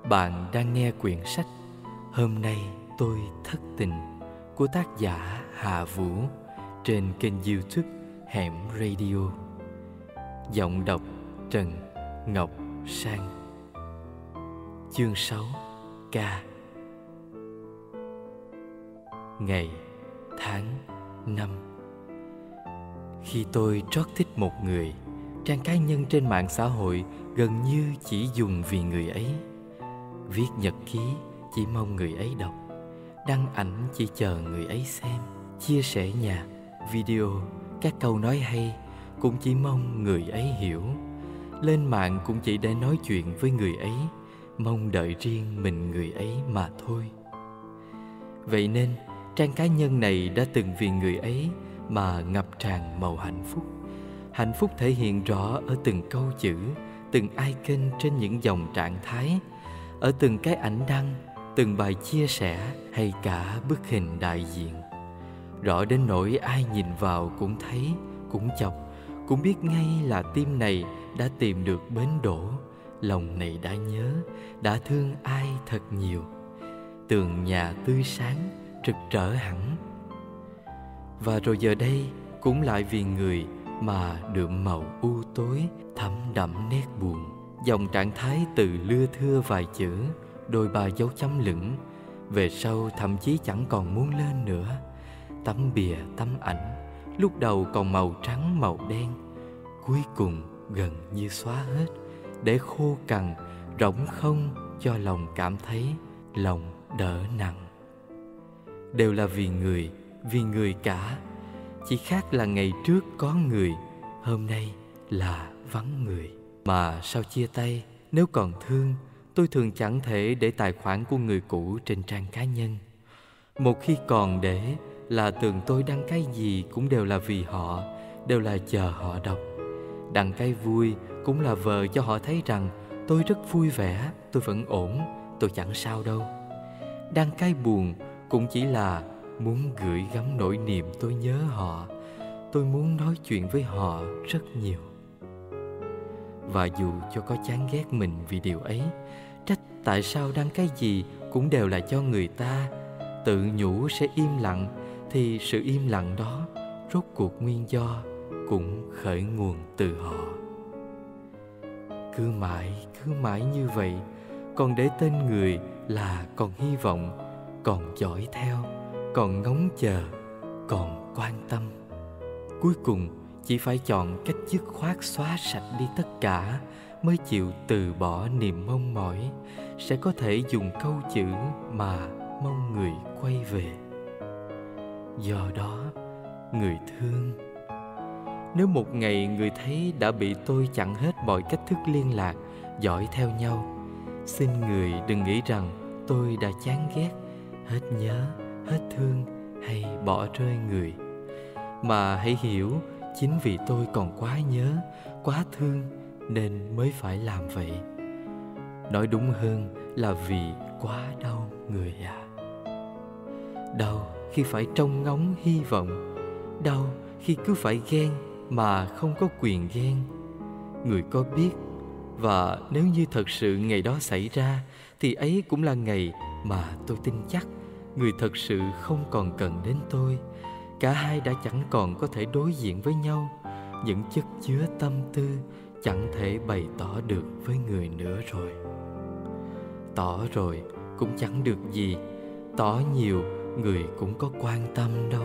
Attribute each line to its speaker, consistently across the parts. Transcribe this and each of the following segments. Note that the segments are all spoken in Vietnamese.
Speaker 1: Bạn đang nghe quyển sách Hôm nay tôi thất tình của tác giả Hà Vũ trên kênh YouTube Hẻm Radio. Giọng đọc Trần Ngọc Sang. Chương 6. Ca. Ngày, tháng, năm. Khi tôi trót thích một người, trang cá nhân trên mạng xã hội gần như chỉ dùng vì người ấy. Viết nhật ký chỉ mong người ấy đọc, đăng ảnh chỉ chờ người ấy xem, chia sẻ nhạc, video, các câu nói hay cũng chỉ mong người ấy hiểu. Lên mạng cũng chỉ để nói chuyện với người ấy, mong đợi riêng mình người ấy mà thôi. Vậy nên trang cá nhân này đã từng vì người ấy mà ngập tràn màu hạnh phúc. Hạnh phúc thể hiện rõ ở từng câu chữ, từng icon trên những dòng trạng thái, ở từng cái ảnh đăng, từng bài chia sẻ hay cả bức hình đại diện. Rõ đến nỗi ai nhìn vào cũng thấy, cũng chọc, cũng biết ngay là tim này đã tìm được bến đỗ, lòng này đã nhớ, đã thương ai thật nhiều. Tường nhà tươi sáng, rực rỡ hẳn. Và rồi giờ đây cũng lại vì người mà đượm màu u tối, thấm đậm nét buồn. Dòng trạng thái từ lưa thưa vài chữ, đôi ba dấu chấm lửng, về sau thậm chí chẳng còn muốn lên nữa. Tấm bìa, tấm ảnh, lúc đầu còn màu trắng màu đen, cuối cùng gần như xóa hết, để khô cằn, rỗng không cho lòng cảm thấy lòng đỡ nặng. Đều là vì người cả. Chỉ khác là ngày trước có người, hôm nay là vắng người. Mà sau chia tay, nếu còn thương, tôi thường chẳng thể để tài khoản của người cũ trên trang cá nhân. Một khi còn để là tưởng tôi đăng cái gì cũng đều là vì họ, đều là chờ họ đọc. Đăng cái vui cũng là vờ cho họ thấy rằng tôi rất vui vẻ, tôi vẫn ổn, tôi chẳng sao đâu. Đăng cái buồn cũng chỉ là muốn gửi gắm nỗi niềm tôi nhớ họ, tôi muốn nói chuyện với họ rất nhiều. Và dù cho có chán ghét mình vì điều ấy, trách tại sao đăng cái gì cũng đều là cho người ta, tự nhủ sẽ im lặng, thì sự im lặng đó rốt cuộc nguyên do cũng khởi nguồn từ họ. Cứ mãi như vậy, còn để tên người là còn hy vọng, còn dõi theo, còn ngóng chờ, còn quan tâm. Cuối cùng chỉ phải chọn cách dứt khoát xóa sạch đi tất cả mới chịu từ bỏ niềm mong mỏi, sẽ có thể dùng câu chữ mà mong người quay về. Do đó, người thương, nếu một ngày người thấy đã bị tôi chặn hết mọi cách thức liên lạc, dõi theo nhau, xin người đừng nghĩ rằng tôi đã chán ghét, hết nhớ, hết thương hay bỏ rơi người. Mà hãy hiểu, chính vì tôi còn quá nhớ, quá thương nên mới phải làm vậy. Nói đúng hơn là vì quá đau người à. Đau khi phải trông ngóng hy vọng, đau khi cứ phải ghen mà không có quyền ghen. Người có biết, và nếu như thật sự ngày đó xảy ra, thì ấy cũng là ngày mà tôi tin chắc người thật sự không còn cần đến tôi. Cả hai đã chẳng còn có thể đối diện với nhau. Những chất chứa tâm tư chẳng thể bày tỏ được với người nữa rồi. Tỏ rồi cũng chẳng được gì, tỏ nhiều người cũng có quan tâm đâu.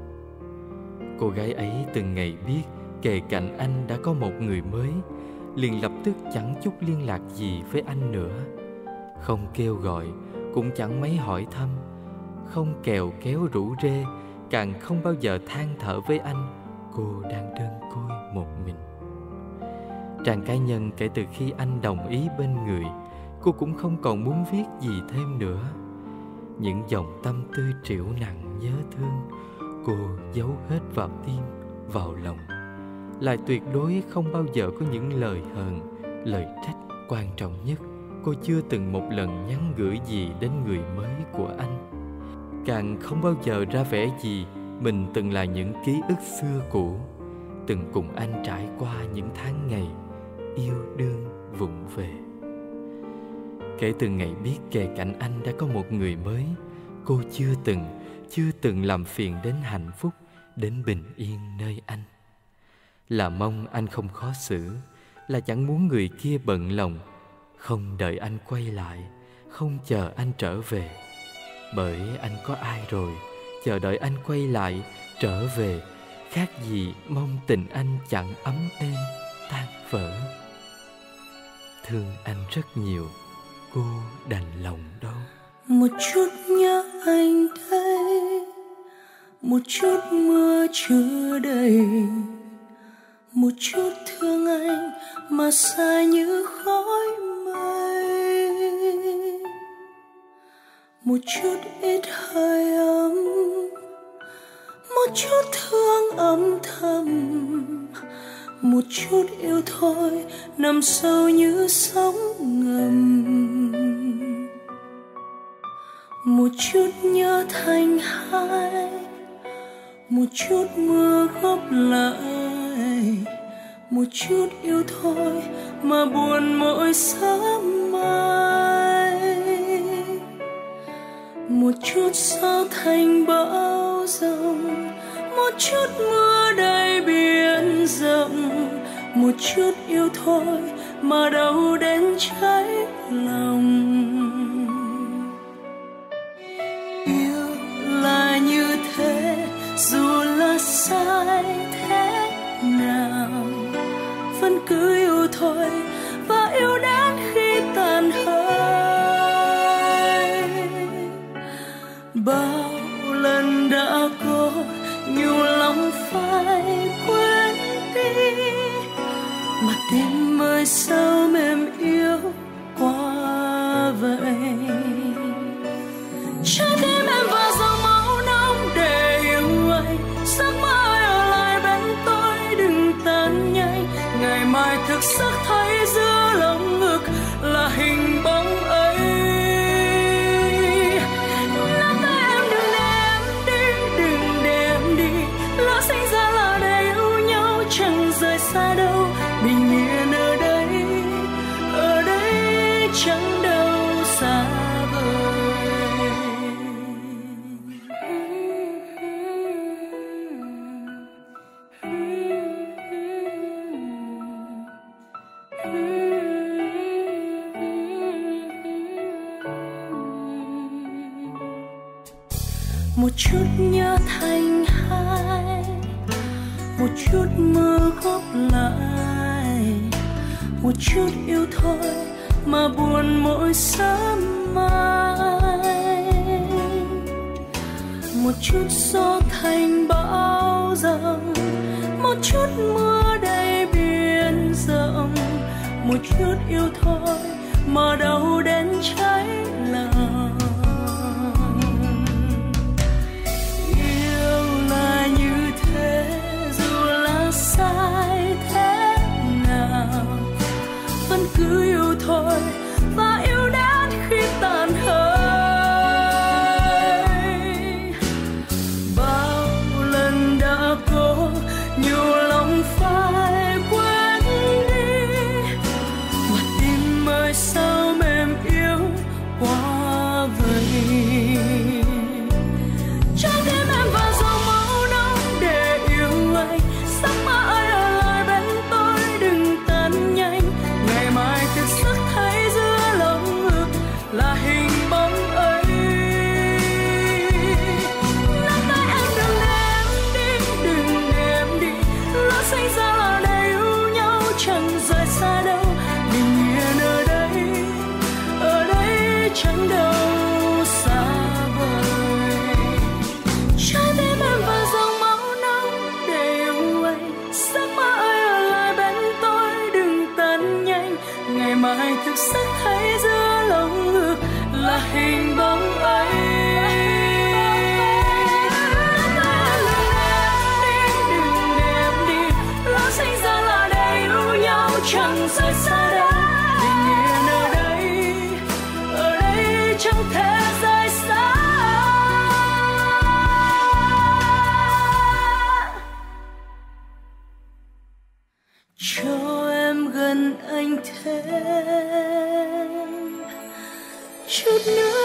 Speaker 1: Cô gái ấy từng ngày biết kề cạnh anh đã có một người mới, liền lập tức chẳng chút liên lạc gì với anh nữa. Không kêu gọi, cũng chẳng mấy hỏi thăm, không kèo kéo rủ rê, càng không bao giờ than thở với anh cô đang đơn côi một mình. Trang cá nhân kể từ khi anh đồng ý bên người, cô cũng không còn muốn viết gì thêm nữa. Những dòng tâm tư trĩu nặng nhớ thương, cô giấu hết vào tim, vào lòng. Lại tuyệt đối không bao giờ có những lời hờn, lời trách. Quan trọng nhất, cô chưa từng một lần nhắn gửi gì đến người mới của anh. Càng không bao giờ ra vẻ gì mình từng là những ký ức xưa cũ, từng cùng anh trải qua những tháng ngày yêu đương vụng về. kể từ ngày biết kề cạnh anh đã có một người mới, cô chưa từng làm phiền đến hạnh phúc, đến bình yên nơi anh. Là mong anh không khó xử, là chẳng muốn người kia bận lòng, không đợi anh quay lại, không chờ anh trở về. Bởi anh có ai rồi, chờ đợi anh quay lại, trở về, khác gì mong tình anh chẳng ấm êm, tan vỡ. Thương anh rất nhiều, cô đành lòng đâu.
Speaker 2: Một chút nhớ anh đây, một chút mưa chưa đầy, một chút thương anh mà xa như khói mây, một chút ít hơi ấm, một chút thương âm thầm, một chút yêu thôi nằm sâu như sóng ngầm, một chút nhớ thành hai, một chút mưa góp lại, một chút yêu thôi mà buồn mỗi sớm mai, một chút gió thành bão giông, một chút mưa đầy biển rộng, một chút yêu thôi mà đâu đến cháy lòng. Yêu là như thế, dù là sai thế nào vẫn cứ yêu thôi, và yêu đến khi tàn hơi. Bao lần đã có nhiều lòng phải quên đi, mà tim ơi sao mềm yếu quá vậy. Trái tim em vào dòng máu nóng để yêu anh, giấc mơ ở lại bên tôi đừng tan nhanh. Ngày mai thực sắc thấy giữa lòng ngực là hình bóng ấy. Nắm tay em đừng để em đi, lỡ sinh ra là để yêu nhau chẳng rời xa đâu. Bình yên ở đây chẳng đâu xa vời. Một chút nhớ thành hai, một chút mưa góp lại, một chút yêu thôi mà buồn mỗi sớm mai, một chút gió thành bão giông, một chút mưa đầy biển rộng, một chút yêu thôi mà đâu đến cháy lòng. Sai thế nào vẫn cứ yêu thôi, và yêu đến khi tàn hơi. Bao lần đã có nhiều lòng phải quên đi, mà tim ơi sao mềm yếu quá chút nữa